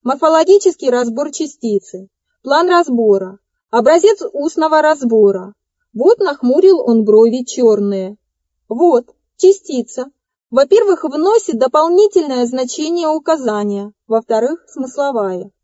Морфологический разбор частицы. План разбора. Образец устного разбора. Вот нахмурил он брови черные. Вот, частица. Во-первых, вносит дополнительное значение указания. Во-вторых, смысловая.